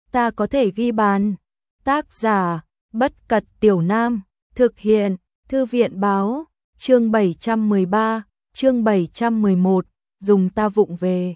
ta có thể ghi bàn. Tác giả, Bất Cật Tiểu Nam, thực hiện, Thư viện báo, chương 713, chương 711, dùng ta vụng về.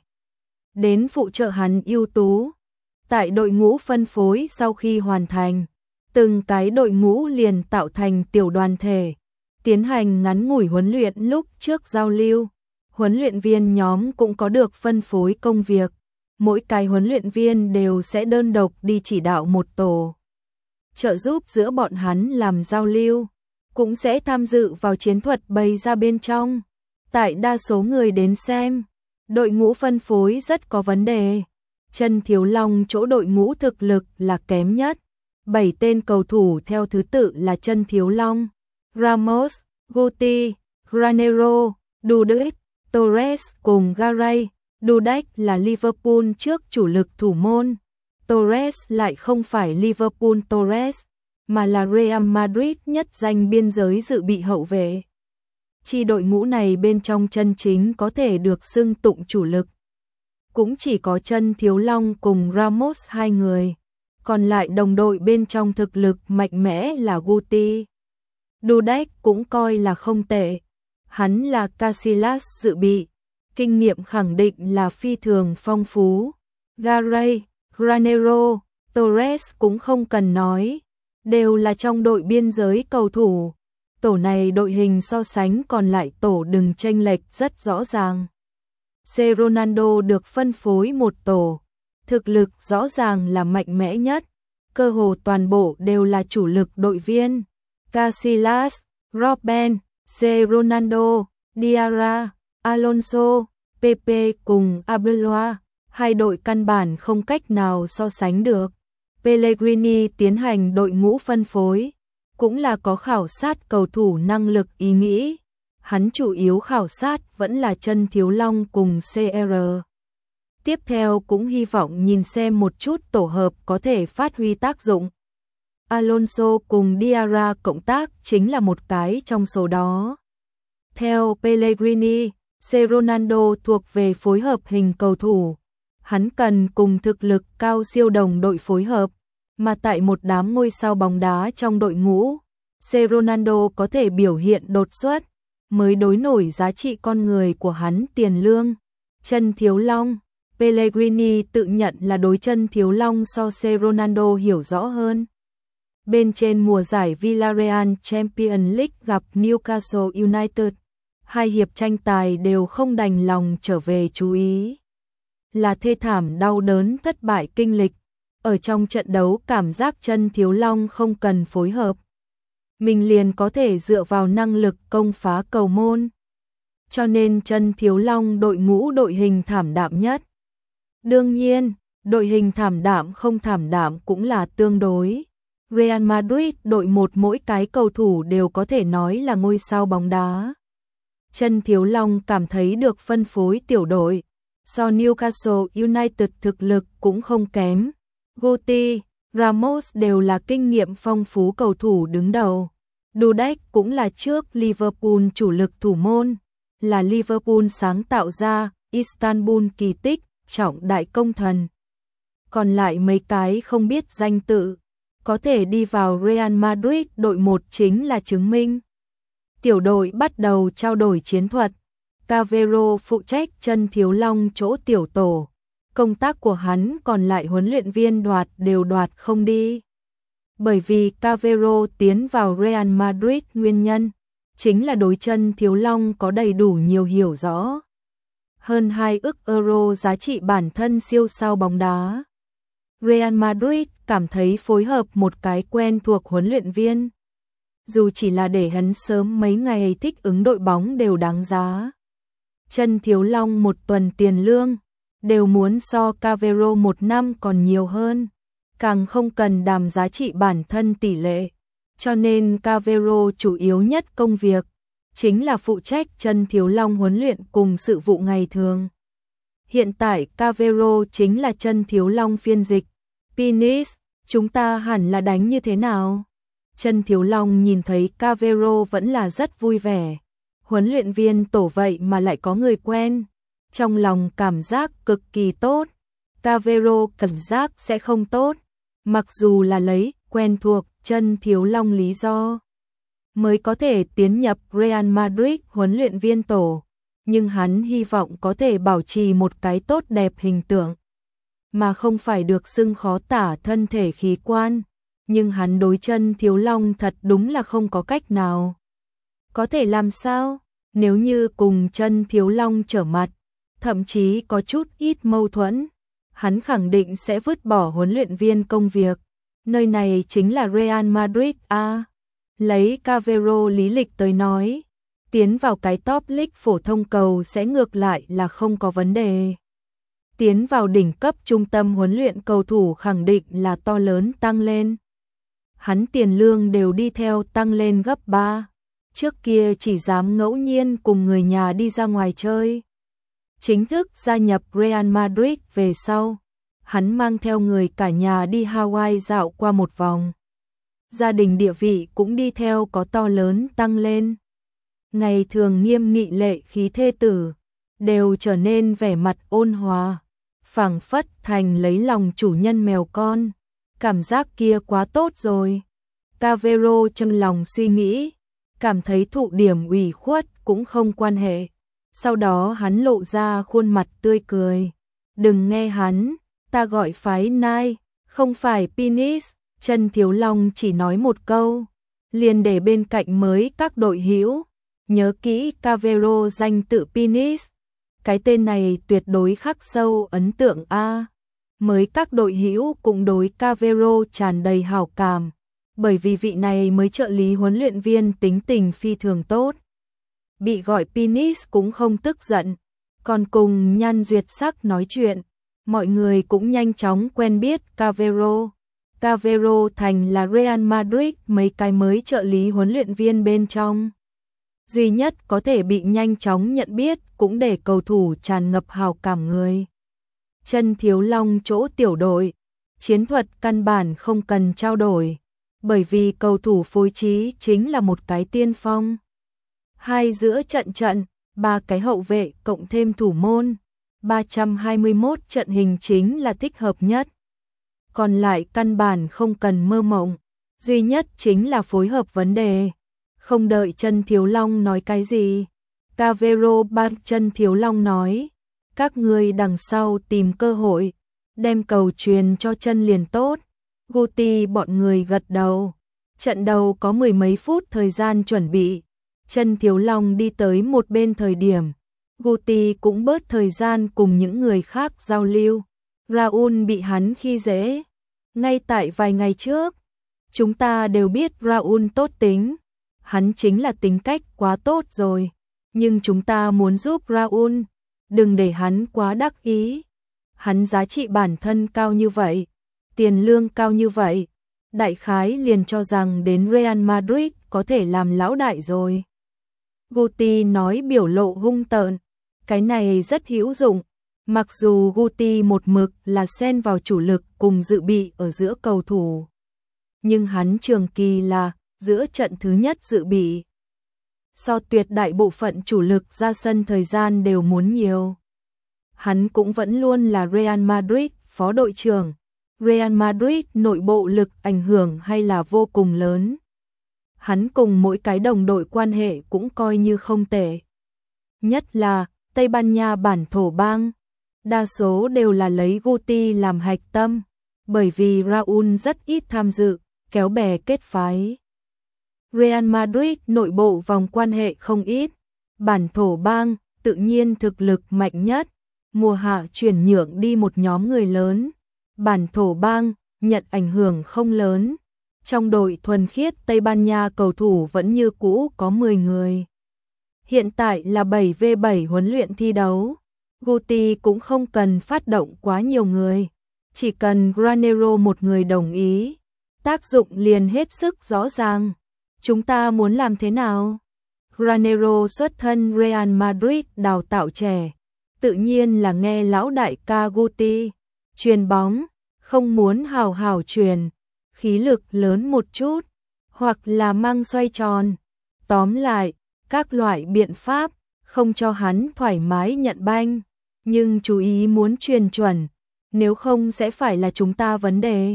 Đến phụ trợ hắn ưu tú. Tại đội ngũ phân phối sau khi hoàn thành, từng cái đội ngũ liền tạo thành tiểu đoàn thể, tiến hành ngắn ngủi huấn luyện lúc trước giao lưu. Huấn luyện viên nhóm cũng có được phân phối công việc. Mỗi cái huấn luyện viên đều sẽ đơn độc đi chỉ đạo một tổ, trợ giúp giữa bọn hắn làm giao lưu, cũng sẽ tham dự vào chiến thuật bày ra bên trong. Tại đa số người đến xem, đội ngũ phân phối rất có vấn đề. Chân Thiếu Long chỗ đội ngũ thực lực là kém nhất. 7 tên cầu thủ theo thứ tự là Chân Thiếu Long, Ramos, Guti, Granero, Dudek, Torres cùng Garay. Dudek là Liverpool trước chủ lực thủ môn. Torres lại không phải Liverpool Torres, mà là Real Madrid nhất danh biên giới dự bị hậu vệ. Chi đội ngũ này bên trong chân chính có thể được xưng tụng chủ lực cũng chỉ có Chân Thiếu Long cùng Ramos hai người, còn lại đồng đội bên trong thực lực mạnh mẽ là Guti. Dudek cũng coi là không tệ, hắn là Casillas dự bị, kinh nghiệm khẳng định là phi thường phong phú. Garay, Granero, Torres cũng không cần nói, đều là trong đội biên giới cầu thủ. Tổ này đội hình so sánh còn lại tổ đừng chênh lệch rất rõ ràng. C. Ronaldo được phân phối một tổ, thực lực rõ ràng là mạnh mẽ nhất, cơ hồ toàn bộ đều là chủ lực đội viên. Casillas, Robben, C. Ronaldo, Diarra, Alonso, Pepe cùng Arbeloa, hai đội căn bản không cách nào so sánh được. Pellegrini tiến hành đội ngũ phân phối, cũng là có khảo sát cầu thủ năng lực ý nghĩ. Hắn chủ yếu khảo sát vẫn là Chân Thiếu Long cùng CR. Tiếp theo cũng hy vọng nhìn xem một chút tổ hợp có thể phát huy tác dụng. Alonso cùng Diarra cộng tác chính là một cái trong số đó. Theo Pellegrini, C. Ronaldo thuộc về phối hợp hình cầu thủ. Hắn cần cùng thực lực cao siêu đồng đội phối hợp, mà tại một đám ngôi sao bóng đá trong đội ngũ, C. Ronaldo có thể biểu hiện đột xuất, mới đối nổi giá trị con người của hắn tiền lương. Chân Thiếu Long, Pellegrini tự nhận là đối Chân Thiếu Long so C. Ronaldo hiểu rõ hơn. Bên trên mùa giải Villarreal Champions League gặp Newcastle United, hai hiệp tranh tài đều không đành lòng trở về chú ý. Là thê thảm đau đớn thất bại kinh lịch. Ở trong trận đấu cảm giác Chân Thiếu Long không cần phối hợp, mình liền có thể dựa vào năng lực công phá cầu môn. Cho nên Chân Thiếu Long đội ngũ đội hình thảm đạm nhất. Đương nhiên, đội hình thảm đạm không thảm đạm cũng là tương đối. Real Madrid đội một mỗi cái cầu thủ đều có thể nói là ngôi sao bóng đá. Chân Thiếu Long cảm thấy được phân phối tiểu đội, so Newcastle United thực lực cũng không kém. Guti, Ramos đều là kinh nghiệm phong phú cầu thủ đứng đầu. Dudek cũng là trước Liverpool chủ lực thủ môn, là Liverpool sáng tạo ra Istanbul kỳ tích, trọng đại công thần. Còn lại mấy cái không biết danh tự, có thể đi vào Real Madrid đội một chính là chứng minh. Tiểu đội bắt đầu trao đổi chiến thuật. Cavero phụ trách Chân Thiếu Long chỗ tiểu tổ. Công tác của hắn còn lại huấn luyện viên đều đoạt không đi. Bởi vì Cavero tiến vào Real Madrid nguyên nhân, chính là đối Chân Thiếu Long có đầy đủ nhiều hiểu rõ. Hơn 2 ức euro giá trị bản thân siêu sao bóng đá. Real Madrid cảm thấy phối hợp một cái quen thuộc huấn luyện viên. Dù chỉ là để hắn sớm mấy ngày thích ứng đội bóng đều đáng giá. Chân Thiếu Long một tuần tiền lương, đều muốn so Cavero một năm còn nhiều hơn. Càng không cần đàm giá trị bản thân tỷ lệ. Cho nên Cavero chủ yếu nhất công việc, chính là phụ trách Chân Thiếu Long huấn luyện cùng sự vụ ngày thường. Hiện tại Cavero chính là Chân Thiếu Long phiên dịch. Pinis, chúng ta hẳn là đánh như thế nào? Chân Thiếu Long nhìn thấy Cavero vẫn là rất vui vẻ. Huấn luyện viên tổ vậy mà lại có người quen. Trong lòng cảm giác cực kỳ tốt. Cavero cảm giác sẽ không tốt. Mặc dù là lấy quen thuộc Chân Thiếu Long lý do mới có thể tiến nhập Real Madrid huấn luyện viên tổ, nhưng hắn hy vọng có thể bảo trì một cái tốt đẹp hình tượng, mà không phải được xưng khó tả thân thể khí quan, nhưng hắn đối Chân Thiếu Long thật đúng là không có cách nào. Có thể làm sao? Nếu như cùng Chân Thiếu Long trở mặt, thậm chí có chút ít mâu thuẫn, hắn khẳng định sẽ vứt bỏ huấn luyện viên công việc. Nơi này chính là Real Madrid a. Lấy Cavero lý lịch tới nói, tiến vào cái top league phổ thông cầu sẽ ngược lại là không có vấn đề. Tiến vào đỉnh cấp trung tâm huấn luyện cầu thủ khẳng định là to lớn tăng lên. Hắn tiền lương đều đi theo tăng lên gấp 3. Trước kia chỉ dám ngẫu nhiên cùng người nhà đi ra ngoài chơi. Chính thức gia nhập Real Madrid về sau, hắn mang theo người cả nhà đi Hawaii dạo qua một vòng. Gia đình địa vị cũng đi theo có to lớn tăng lên. Ngày thường nghiêm nghị lệ khí thê tử, đều trở nên vẻ mặt ôn hòa, phảng phất thành lấy lòng chủ nhân mèo con. Cảm giác kia quá tốt rồi. Cavero trong lòng suy nghĩ, cảm thấy thụ điểm ủy khuất cũng không quan hệ. Sau đó hắn lộ ra khuôn mặt tươi cười. Đừng nghe hắn, ta gọi phái Nai, không phải Pinis. Chân Thiếu Long chỉ nói một câu, liền để bên cạnh mới các đội hữu nhớ kỹ Cavero danh tự Pinis. Cái tên này tuyệt đối khắc sâu ấn tượng a. Mới các đội hữu cũng đối Cavero tràn đầy hảo cảm, bởi vì vị này mới trợ lý huấn luyện viên tính tình phi thường tốt. Bị gọi Pinis cũng không tức giận, còn cùng Nhan Duyệt Sắc nói chuyện, mọi người cũng nhanh chóng quen biết Cavero. Cavero thành là Real Madrid mấy cái mới trợ lý huấn luyện viên bên trong duy nhất có thể bị nhanh chóng nhận biết, cũng để cầu thủ tràn ngập hào cảm người. Chân Thiếu Long chỗ tiểu đội, chiến thuật căn bản không cần trao đổi, bởi vì cầu thủ phối trí chính là một cái tiên phong. Hai giữa trận, ba cái hậu vệ cộng thêm thủ môn, 321 trận hình chính là thích hợp nhất. Còn lại căn bản không cần mơ mộng, duy nhất chính là phối hợp vấn đề. Không đợi Chân Thiếu Long nói cái gì, Cavero bắt Chân Thiếu Long nói, các ngươi đằng sau tìm cơ hội, đem cầu truyền cho chân liền tốt. Guti bọn người gật đầu. Trận đầu có mười mấy phút thời gian chuẩn bị. Chân Thiếu Long đi tới một bên thời điểm, Guti cũng bớt thời gian cùng những người khác giao lưu. Raul bị hắn khi dễ. Ngay tại vài ngày trước, chúng ta đều biết Raul tốt tính. Hắn chính là tính cách quá tốt rồi. Nhưng chúng ta muốn giúp Raul, đừng để hắn quá đắc ý. Hắn giá trị bản thân cao như vậy, tiền lương cao như vậy, đại khái liền cho rằng đến Real Madrid có thể làm lão đại rồi. Guti nói biểu lộ hung tợn, cái này rất hữu dụng. Mặc dù Guti một mực là xen vào chủ lực cùng dự bị ở giữa cầu thủ, nhưng hắn trường kỳ là giữa trận thứ nhất dự bị. So tuyệt đại bộ phận chủ lực ra sân thời gian đều muốn nhiều. Hắn cũng vẫn luôn là Real Madrid phó đội trưởng. Real Madrid nội bộ lực ảnh hưởng hay là vô cùng lớn. Hắn cùng mỗi cái đồng đội quan hệ cũng coi như không tệ. Nhất là Tây Ban Nha bản thổ bang, đa số đều là lấy Guti làm hạch tâm, bởi vì Raul rất ít tham dự, kéo bè kết phái. Real Madrid nội bộ vòng quan hệ không ít, bản thổ bang tự nhiên thực lực mạnh nhất, mùa hạ chuyển nhượng đi một nhóm người lớn, bản thổ bang nhận ảnh hưởng không lớn. Trong đội thuần khiết Tây Ban Nha cầu thủ vẫn như cũ có 10 người. Hiện tại là 7v7 huấn luyện thi đấu, Guti cũng không cần phát động quá nhiều người, chỉ cần Granero một người đồng ý, tác dụng liền hết sức rõ ràng. Chúng ta muốn làm thế nào? Granero xuất thân Real Madrid đào tạo trẻ, tự nhiên là nghe lão đại ca Guti truyền bóng, không muốn hào hào truyền, khí lực lớn một chút, hoặc là mang xoay tròn. Tóm lại, các loại biện pháp, không cho hắn thoải mái nhận banh, nhưng chú ý muốn truyền chuẩn, nếu không sẽ phải là chúng ta vấn đề.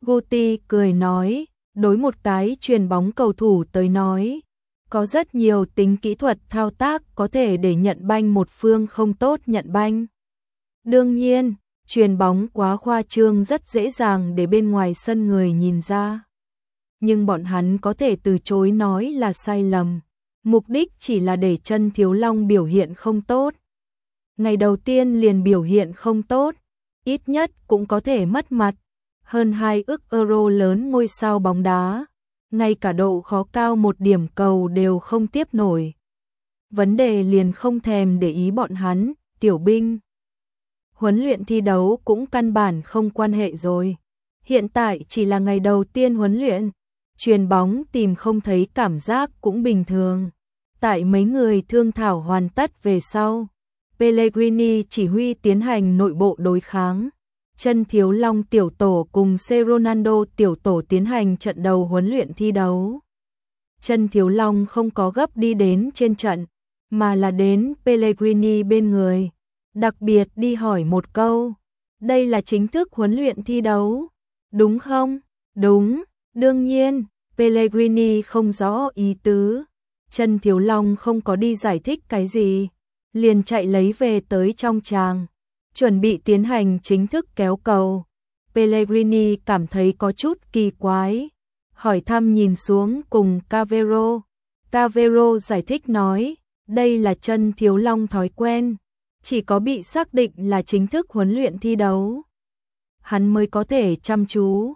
Guti cười nói, đối một cái chuyền bóng cầu thủ tới nói, có rất nhiều tính kỹ thuật thao tác có thể để nhận banh một phương không tốt nhận banh. Đương nhiên, chuyền bóng quá khoa trương rất dễ dàng để bên ngoài sân người nhìn ra. Nhưng bọn hắn có thể từ chối nói là sai lầm. Mục đích chỉ là để Chân Thiếu Long biểu hiện không tốt. Ngày đầu tiên liền biểu hiện không tốt, ít nhất cũng có thể mất mặt. Hơn 2 ức euro lớn ngôi sao bóng đá, ngay cả độ khó cao một điểm cầu đều không tiếp nổi. Vấn đề liền không thèm để ý bọn hắn, tiểu binh. Huấn luyện thi đấu cũng căn bản không quan hệ rồi. Hiện tại chỉ là ngày đầu tiên huấn luyện, chuyền bóng tìm không thấy cảm giác cũng bình thường. Tại mấy người thương thảo hoàn tất về sau, Pellegrini chỉ huy tiến hành nội bộ đối kháng. Chân Thiếu Long tiểu tổ cùng C. Ronaldo tiểu tổ tiến hành trận đầu huấn luyện thi đấu. Chân Thiếu Long không có gấp đi đến trên trận, mà là đến Pellegrini bên người. Đặc biệt đi hỏi một câu, đây là chính thức huấn luyện thi đấu, đúng không? Đúng, đương nhiên, Pellegrini không rõ ý tứ. Chân Thiếu Long không có đi giải thích cái gì, liền chạy lấy về tới trong tràng, chuẩn bị tiến hành chính thức kéo cầu. Pellegrini cảm thấy có chút kỳ quái, hỏi thăm nhìn xuống cùng Cavero. Cavero giải thích nói, đây là Chân Thiếu Long thói quen, chỉ có bị xác định là chính thức huấn luyện thi đấu, hắn mới có thể chăm chú.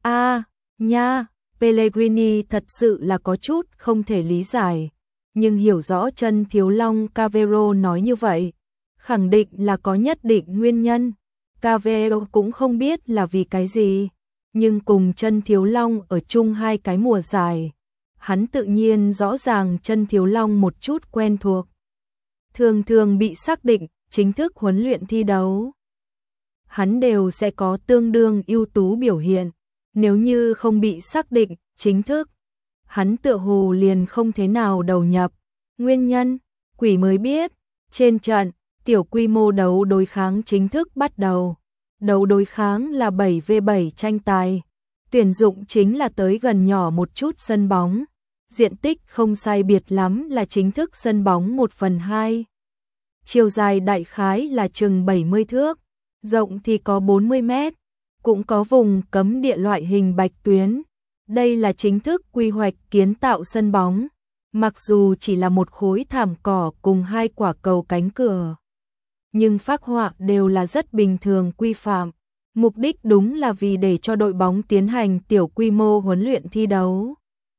Nha, Pellegrini thật sự là có chút không thể lý giải, nhưng hiểu rõ Chân Thiếu Long. Cavero nói như vậy, khẳng định là có nhất định nguyên nhân. Cavero cũng không biết là vì cái gì, nhưng cùng Chân Thiếu Long ở chung 2 cái mùa giải, hắn tự nhiên rõ ràng Chân Thiếu Long một chút quen thuộc. Thường thường bị xác định chính thức huấn luyện thi đấu, hắn đều sẽ có tương đương ưu tú biểu hiện. Nếu như không bị xác định chính thức, hắn tựa hồ liền không thế nào đầu nhập. Nguyên nhân, quỷ mới biết. Trên trận, tiểu quy mô đấu đối kháng chính thức bắt đầu. Đấu đối kháng là 7v7 tranh tài. Tuyển dụng chính là tới gần nhỏ một chút sân bóng. Diện tích không sai biệt lắm là chính thức sân bóng 1/2. Chiều dài đại khái là chừng 70 thước, rộng thì có 40 mét. Cũng có vùng cấm địa loại hình bạch tuyến. Đây là chính thức quy hoạch kiến tạo sân bóng. Mặc dù chỉ là một khối thảm cỏ cùng 2 quả cầu cánh cửa, nhưng phác họa đều là rất bình thường quy phạm. Mục đích đúng là vì để cho đội bóng tiến hành tiểu quy mô huấn luyện thi đấu.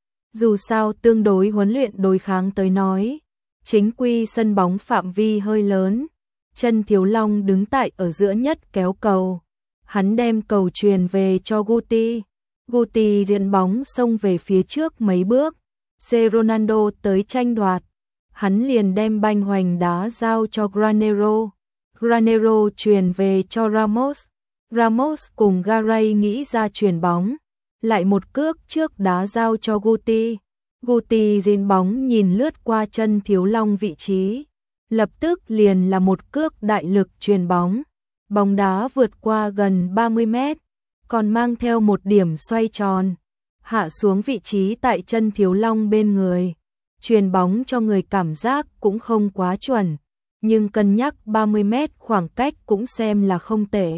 Dù sao tương đối huấn luyện đối kháng tới nói, chính quy sân bóng phạm vi hơi lớn. Chân Thiếu Long đứng tại ở giữa nhất kéo cầu. Hắn đem cầu truyền về cho Guti. Guti dẫn bóng xông về phía trước mấy bước. C. Ronaldo tới tranh đoạt. Hắn liền đem banh hoành đá giao cho Granero. Granero truyền về cho Ramos. Ramos cùng Garay nghĩ ra chuyền bóng. Lại một cước trước đá giao cho Guti. Guti dính bóng nhìn lướt qua Chân Thiếu Long vị trí. Lập tức liền là một cước đại lực chuyền bóng. Bóng đá vượt qua gần 30 mét, còn mang theo một điểm xoay tròn, hạ xuống vị trí tại Chân Thiếu Long bên người. Chuyền bóng cho người cảm giác cũng không quá chuẩn, nhưng cân nhắc 30 mét khoảng cách cũng xem là không tệ.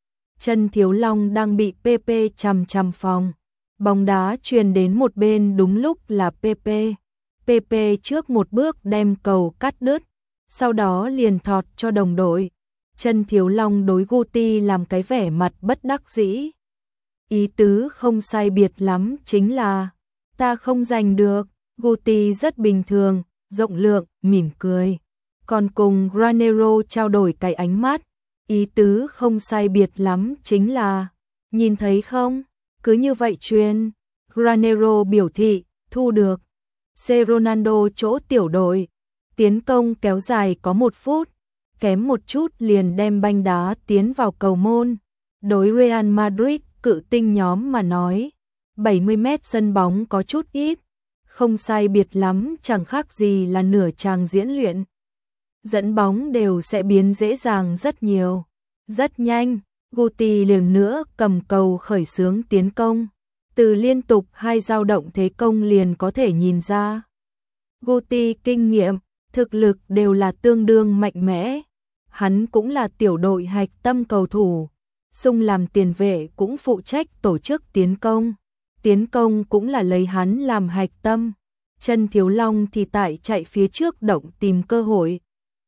Chân Thiếu Long đang bị PP chằm phòng. Bóng đá truyền đến một bên đúng lúc là PP. PP trước một bước đem cầu cắt đứt, sau đó liền thọt cho đồng đội. Chân Thiếu Long đối Guti làm cái vẻ mặt bất đắc dĩ. Ý tứ không sai biệt lắm chính là ta không giành được. Guti rất bình thường, rộng lượng, mỉm cười. Còn cùng Granero trao đổi cái ánh mắt. Ý tứ không sai biệt lắm chính là nhìn thấy không? Cứ như vậy truyền. Granero biểu thị thu được. C. Ronaldo chỗ tiểu đội. Tiến công kéo dài có 1 phút. Kém một chút liền đem banh đá tiến vào cầu môn. Đối Real Madrid cự tinh nhóm mà nói, 70 mét sân bóng có chút ít, không sai biệt lắm, chẳng khác gì là nửa tràng diễn luyện. Dẫn bóng đều sẽ biến dễ dàng rất nhiều. Rất nhanh, Guti liền nữa cầm cầu khởi xướng tiến công. Từ liên tục 2 dao động thế công liền có thể nhìn ra. Guti kinh nghiệm, thực lực đều là tương đương mạnh mẽ. Hắn cũng là tiểu đội hạch tâm cầu thủ. Sung làm tiền vệ cũng phụ trách tổ chức tiến công. Tiến công cũng là lấy hắn làm hạch tâm. Chân Thiếu Long thì tại chạy phía trước động tìm cơ hội.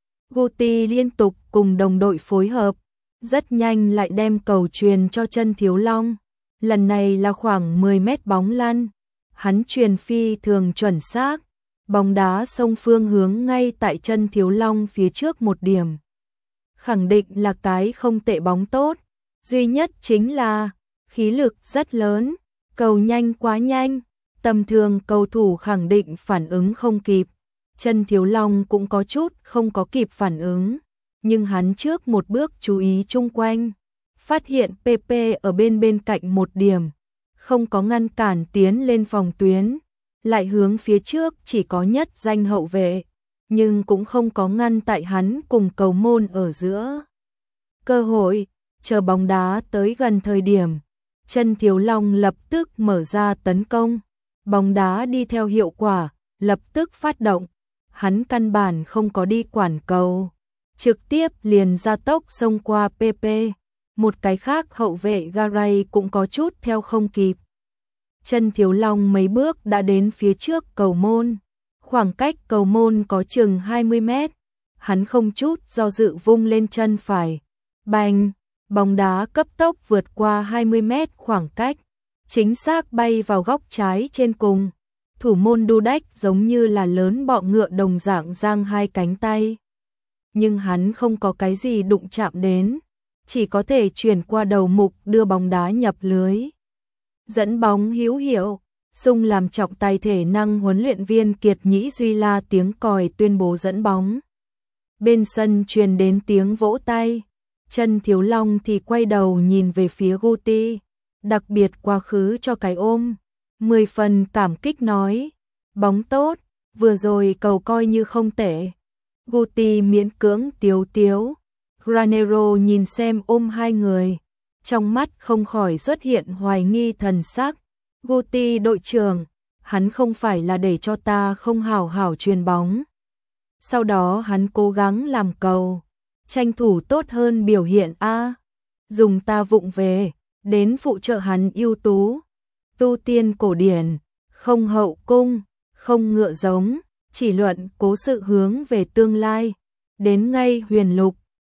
Guti liên tục cùng đồng đội phối hợp, rất nhanh lại đem cầu truyền cho Chân Thiếu Long. Lần này là khoảng 10 mét bóng lăn. Hắn truyền phi thường chuẩn xác. Bóng đá xông phương hướng ngay tại Chân Thiếu Long phía trước một điểm. Khẳng định là cái không tệ bóng tốt. Duy nhất chính là khí lực rất lớn, cầu nhanh quá nhanh, tầm thường cầu thủ khẳng định phản ứng không kịp. Chân Thiếu Long cũng có chút không có kịp phản ứng, nhưng hắn trước một bước chú ý chung quanh, phát hiện PP ở bên cạnh một điểm, không có ngăn cản tiến lên phòng tuyến, lại hướng phía trước chỉ có nhất danh hậu vệ, nhưng cũng không có ngăn tại hắn cùng cầu môn ở giữa. Cơ hội, chờ bóng đá tới gần thời điểm, Chân Thiếu Long lập tức mở ra tấn công, bóng đá đi theo hiệu quả, lập tức phát động, hắn căn bản không có đi quản cầu, trực tiếp liền ra tốc xông qua PP, một cái khác hậu vệ Garay cũng có chút theo không kịp. Chân Thiếu Long mấy bước đã đến phía trước cầu môn, khoảng cách cầu môn có chừng 20 mét, hắn không chút do dự vung lên chân phải, bành, bóng đá cấp tốc vượt qua 20 mét khoảng cách, chính xác bay vào góc trái trên cùng. Thủ môn Dudek giống như là lớn bọ ngựa đồng dạng giang hai cánh tay. Nhưng hắn không có cái gì đụng chạm đến, chỉ có thể chuyển qua đầu mục đưa bóng đá nhập lưới. Dẫn bóng hữu hiệu, Sung làm trọng tài thể năng huấn luyện viên Kiệt Nhĩ Duy la tiếng còi tuyên bố dẫn bóng. Bên sân truyền đến tiếng vỗ tay, Chân Thiếu Long thì quay đầu nhìn về phía Guti, đặc biệt quá khứ cho cái ôm. 10 phần cảm kích nói, bóng tốt, vừa rồi cầu coi như không tệ. Guti miễn cưỡng tiếu tiếu, Granero nhìn xem ôm hai người, trong mắt không khỏi xuất hiện hoài nghi thần sắc. Guti đội trưởng, hắn không phải là để cho ta không hảo hảo truyền bóng. Sau đó hắn cố gắng làm cầu, tranh thủ tốt hơn biểu hiện a, dùng ta vụng về, đến phụ trợ hắn ưu tú. Tu tiên cổ điển, không hậu cung, không ngựa giống, chỉ luận cố sự hướng về tương lai. Đến ngay huyền lục,